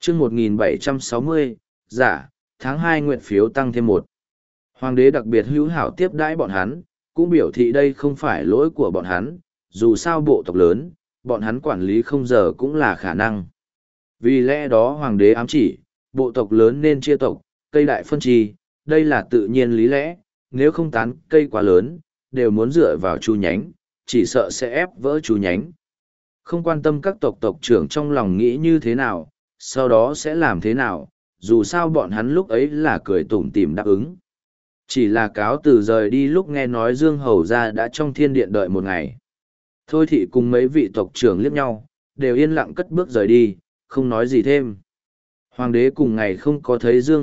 chương 1760, giả, tháng 2 nguyện phiếu tăng thêm một. Hoàng đế đặc biệt hữu hảo tiếp đãi bọn hắn, cũng biểu thị đây không phải lỗi của bọn hắn, dù sao bộ tộc lớn, bọn hắn quản lý không giờ cũng là khả năng. Vì lẽ đó hoàng đế ám chỉ, bộ tộc lớn nên chia tộc, cây đại phân chi, đây là tự nhiên lý lẽ, nếu không tán cây quá lớn, đều muốn dựa vào chu nhánh, chỉ sợ sẽ ép vỡ chu nhánh. Không quan tâm các tộc trưởng trong lòng nghĩ như thế nào, sau đó sẽ làm thế nào, dù sao bọn hắn lúc ấy là cười tủm tỉm đáp ứng. Chỉ là cáo từ rời đi lúc nghe nói Dương Hầu ra đã trong thiên điện đợi một ngày. Thôi thị cùng mấy vị tộc trưởng liếc nhau, đều yên lặng cất bước rời đi, không nói gì thêm. Hoàng đế cùng ngày không có thấy Dương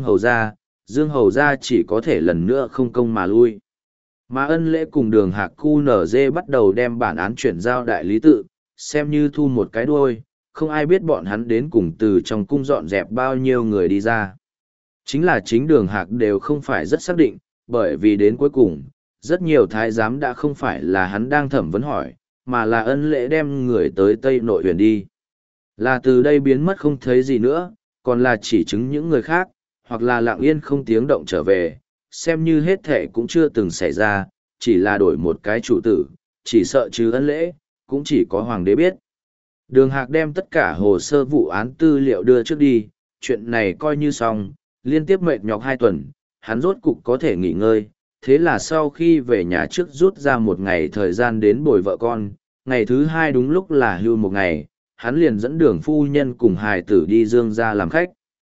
Hầu ra chỉ có thể lần nữa không công mà lui. Mà Ân Lễ cùng Đường Hạc QNZ bắt đầu đem bản án chuyển giao đại lý tự, xem như thu một cái đuôi, không ai biết bọn hắn đến cùng từ trong cung dọn dẹp bao nhiêu người đi ra. Chính là chính Đường Hạc đều không phải rất xác định, bởi vì đến cuối cùng, rất nhiều thái giám đã không phải là hắn đang thẩm vấn hỏi, mà là Ân Lễ đem người tới Tây Nội huyền đi. Là từ đây biến mất không thấy gì nữa, còn là chỉ chứng những người khác, hoặc là lặng yên không tiếng động trở về, xem như hết thể cũng chưa từng xảy ra, chỉ là đổi một cái chủ tử, chỉ sợ chứ Ân Lễ, cũng chỉ có hoàng đế biết. Đường Hạc đem tất cả hồ sơ vụ án tư liệu đưa trước đi, chuyện này coi như xong, liên tiếp mệt nhọc 2 tuần, hắn rốt cục có thể nghỉ ngơi, thế là sau khi về nhà trước rút ra một ngày thời gian đến bồi vợ con, ngày thứ 2 đúng lúc là hưu một ngày, hắn liền dẫn Đường phu nhân cùng hài tử đi Dương ra làm khách.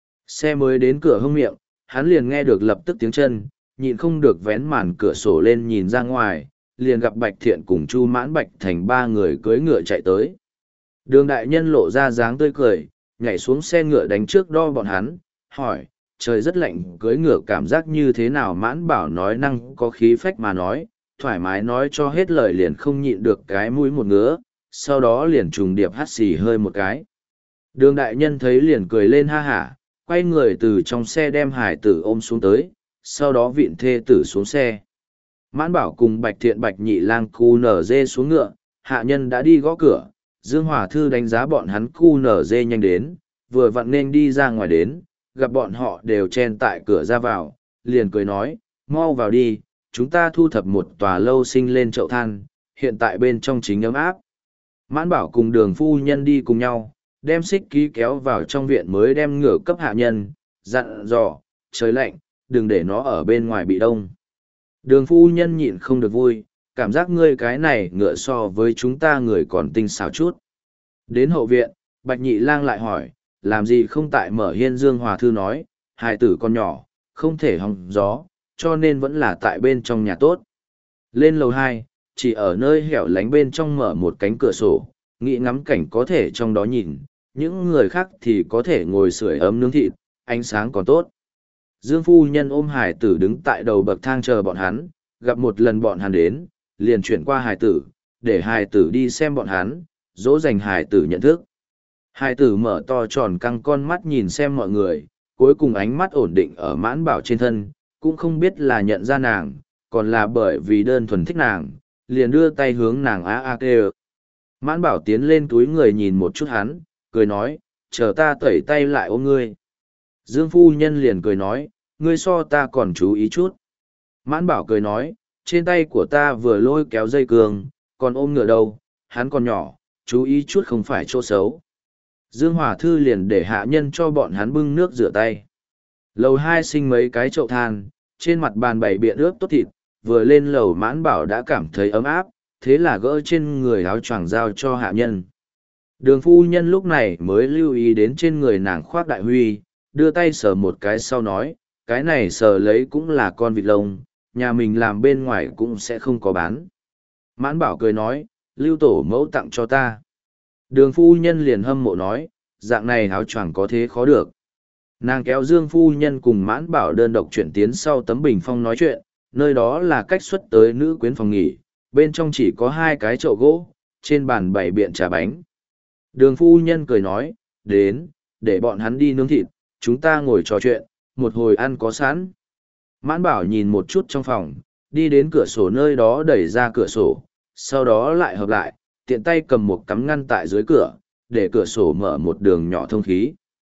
Xe mới đến cửa hông miệng, hắn liền nghe được lập tức tiếng chân, nhịn không được vén màn cửa sổ lên nhìn ra ngoài, liền gặp Bạch Thiện cùng Chu Mãn Bạch Thành 3 người cưỡi ngựa chạy tới. Đường đại nhân lộ ra dáng tươi cười, nhảy xuống xe ngựa đánh trước đo bọn hắn, hỏi, trời rất lạnh, cưỡi ngựa cảm giác như thế nào? Mãn Bảo nói năng có khí phách mà nói, thoải mái nói cho hết lời liền không nhịn được cái mũi một ngứa, sau đó liền trùng điệp hắt xì hơi một cái. Đường đại nhân thấy liền cười lên ha hả, quay người từ trong xe đem hải tử ôm xuống tới, sau đó vịn thê tử xuống xe. Mãn Bảo cùng Bạch Thiện Bạch Nhị Lang QNZ xuống ngựa, hạ nhân đã đi gõ cửa, Dương Hòa Thư đánh giá bọn hắn QNZ nhanh đến, vừa vặn nên đi ra ngoài đến, gặp bọn họ đều chen tại cửa ra vào, liền cười nói, mau vào đi, chúng ta thu thập một tòa lâu sinh lên chậu than, hiện tại bên trong chính ấm áp. Mãn Bảo cùng Đường phu nhân đi cùng nhau, đem xích ký kéo vào trong viện mới đem ngựa cấp hạ nhân, dặn dò, trời lạnh, đừng để nó ở bên ngoài bị đông. Đường phu nhân nhịn không được vui, cảm giác ngươi cái này ngựa so với chúng ta người còn tinh xảo chút. Đến hậu viện, Bạch Nhị Lang lại hỏi, làm gì không tại mở hiên? Dương Hòa Thư nói, hài tử con nhỏ, không thể hòng gió, cho nên vẫn là tại bên trong nhà tốt. Lên lầu 2, chỉ ở nơi hẻo lánh bên trong mở một cánh cửa sổ, nghĩ ngắm cảnh có thể trong đó nhìn, những người khác thì có thể ngồi sưởi ấm nướng thịt, ánh sáng còn tốt. Dương phu nhân ôm hải tử đứng tại đầu bậc thang chờ bọn hắn, gặp một lần bọn hắn đến, liền chuyển qua hải tử, để hải tử đi xem bọn hắn, dỗ dành hải tử nhận thức. Hải tử mở to tròn căng con mắt nhìn xem mọi người, cuối cùng ánh mắt ổn định ở Mãn Bảo trên thân, cũng không biết là nhận ra nàng, còn là bởi vì đơn thuần thích nàng, liền đưa tay hướng nàng a kêu. Mãn Bảo tiến lên túi người nhìn một chút hắn, cười nói, chờ ta tẩy tay lại ôm ngươi. Dương phu nhân liền cười nói, ngươi so ta còn chú ý chút. Mãn Bảo cười nói, trên tay của ta vừa lôi kéo dây cương, còn ôm ngựa đâu, hắn còn nhỏ, chú ý chút không phải chỗ xấu. Dương Hòa Thư liền để hạ nhân cho bọn hắn bưng nước rửa tay. Lầu 2 sinh mấy cái chậu than, trên mặt bàn bày biện ướp tốt thịt, vừa lên lầu Mãn Bảo đã cảm thấy ấm áp, thế là gỡ trên người áo choàng giao cho hạ nhân. Đường phu nhân lúc này mới lưu ý đến trên người nàng khoác đại huy, đưa tay sờ một cái sau nói, cái này sờ lấy cũng là con vịt lông, nhà mình làm bên ngoài cũng sẽ không có bán. Mãn Bảo cười nói, lưu tổ mẫu tặng cho ta. Đường phu nhân liền hâm mộ nói, dạng này áo choàng có thế khó được. Nàng kéo Dương phu nhân cùng Mãn Bảo đơn độc chuyển tiến sau tấm bình phong nói chuyện, nơi đó là cách xuất tới nữ quyến phòng nghỉ, bên trong chỉ có 2 cái chậu gỗ, trên bàn bày biện trà bánh. Đường phu nhân cười nói, đến, để bọn hắn đi nướng thịt, chúng ta ngồi trò chuyện, một hồi ăn có sẵn. Mãn Bảo nhìn một chút trong phòng, đi đến cửa sổ nơi đó đẩy ra cửa sổ, sau đó lại hợp lại, tiện tay cầm một cắm ngăn tại dưới cửa, để cửa sổ mở một đường nhỏ thông khí.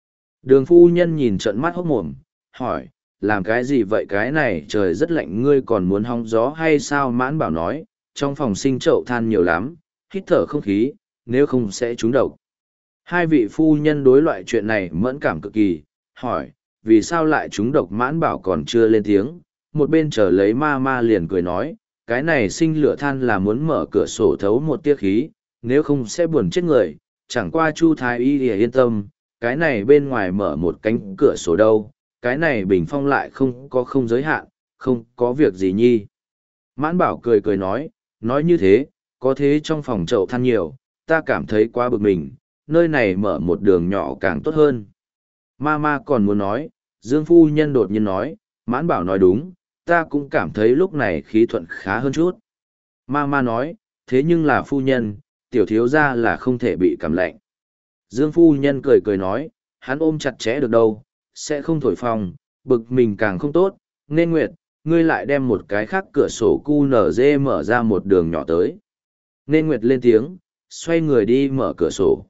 Đường phu nhân nhìn trận mắt hốc mồm, hỏi, làm cái gì vậy, cái này trời rất lạnh ngươi còn muốn hong gió hay sao? Mãn Bảo nói, trong phòng sinh chậu than nhiều lắm, hít thở không khí, nếu không sẽ trúng độc. Hai vị phu nhân đối loại chuyện này mẫn cảm cực kỳ, hỏi, vì sao lại trúng độc? Mãn Bảo còn chưa lên tiếng, một bên chờ lấy ma ma liền cười nói, cái này sinh lửa than là muốn mở cửa sổ thấu một tia khí, nếu không sẽ buồn chết người, chẳng qua Chu Thái Y thì yên tâm, cái này bên ngoài mở một cánh cửa sổ đâu, cái này bình phong lại không giới hạn, không có việc gì nhi. Mãn Bảo cười cười nói như thế, có thế trong phòng chậu than nhiều, ta cảm thấy quá bực mình, nơi này mở một đường nhỏ càng tốt hơn. Ma còn muốn nói, Dương phu nhân đột nhiên nói, Mãn Bảo nói đúng, ta cũng cảm thấy lúc này khí thuận khá hơn chút. Ma nói, thế nhưng là phu nhân, tiểu thiếu gia là không thể bị cảm lạnh. Dương phu nhân cười cười nói, hắn ôm chặt chẽ được đâu, sẽ không thổi phòng, bực mình càng không tốt, nên Nguyệt, ngươi lại đem một cái khác cửa sổ cu nở dê mở ra một đường nhỏ tới. Nên Nguyệt lên tiếng, xoay người đi mở cửa sổ.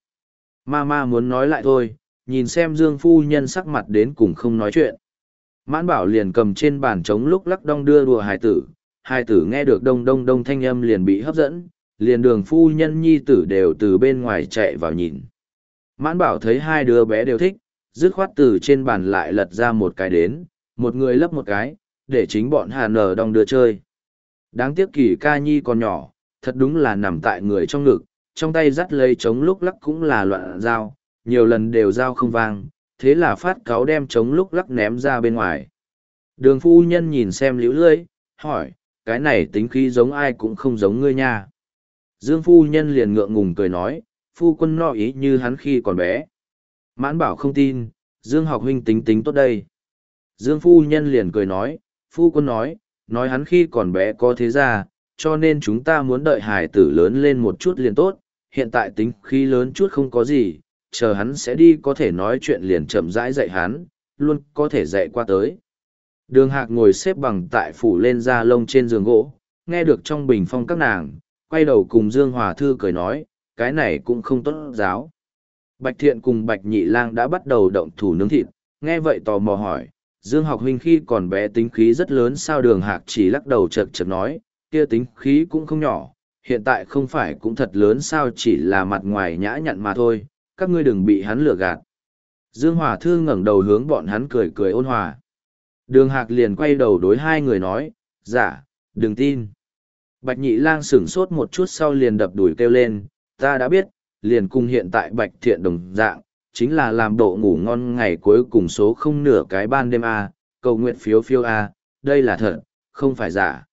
Ma muốn nói lại thôi, nhìn xem Dương phu nhân sắc mặt đến cùng không nói chuyện. Mãn Bảo liền cầm trên bàn trống lúc lắc đong đưa đùa hài tử nghe được đông đông đông thanh âm liền bị hấp dẫn, liền Đường phu nhân nhi tử đều từ bên ngoài chạy vào nhìn. Mãn Bảo thấy hai đứa bé đều thích, dứt khoát từ trên bàn lại lật ra một cái đến, một người lấp một cái, để chính bọn Hà Nở đong đưa chơi. Đáng tiếc Kỳ Ca nhi còn nhỏ, thật đúng là nằm tại người trong ngực, trong tay dắt lấy trống lúc lắc cũng là loạn dao, nhiều lần đều dao không vang, thế là phát cáu đem trống lúc lắc ném ra bên ngoài. Đường phu nhân nhìn xem liễu lưỡi, hỏi, cái này tính khí giống ai cũng không giống ngươi nha. Dương phu nhân liền ngượng ngùng cười nói, phu quân no ý như hắn khi còn bé. Mãn Bảo không tin, Dương học huynh tính tốt đây. Dương phu nhân liền cười nói, phu quân nói hắn khi còn bé có thế ra, cho nên chúng ta muốn đợi hải tử lớn lên một chút liền tốt, hiện tại tính khí lớn chút không có gì, chờ hắn sẽ đi có thể nói chuyện liền chậm rãi dạy hắn, luôn có thể dạy qua tới. Đường Hạc ngồi xếp bằng tại phủ lên da lông trên giường gỗ, nghe được trong bình phong các nàng, quay đầu cùng Dương Hòa Thư cười nói, cái này cũng không tốt giáo. Bạch Thiện cùng Bạch Nhị Lang đã bắt đầu động thủ nướng thịt, nghe vậy tò mò hỏi, Dương học huynh khi còn bé tính khí rất lớn sao? Đường Hạc chỉ lắc đầu chật chật nói, kia tính khí cũng không nhỏ, hiện tại không phải cũng thật lớn sao, chỉ là mặt ngoài nhã nhặn mà thôi, các ngươi đừng bị hắn lừa gạt. Dương Hòa Thư ngẩng đầu hướng bọn hắn cười cười ôn hòa. Đường Hạc liền quay đầu đối hai người nói, dạ, đừng tin. Bạch Nhị Lang sửng sốt một chút sau liền đập đùi kêu lên, ta đã biết, liền cùng hiện tại Bạch Thiện đồng dạng, chính là làm độ ngủ ngon ngày cuối cùng số không nửa cái ban đêm A, cầu nguyện phiếu phiếu A, đây là thật, không phải giả.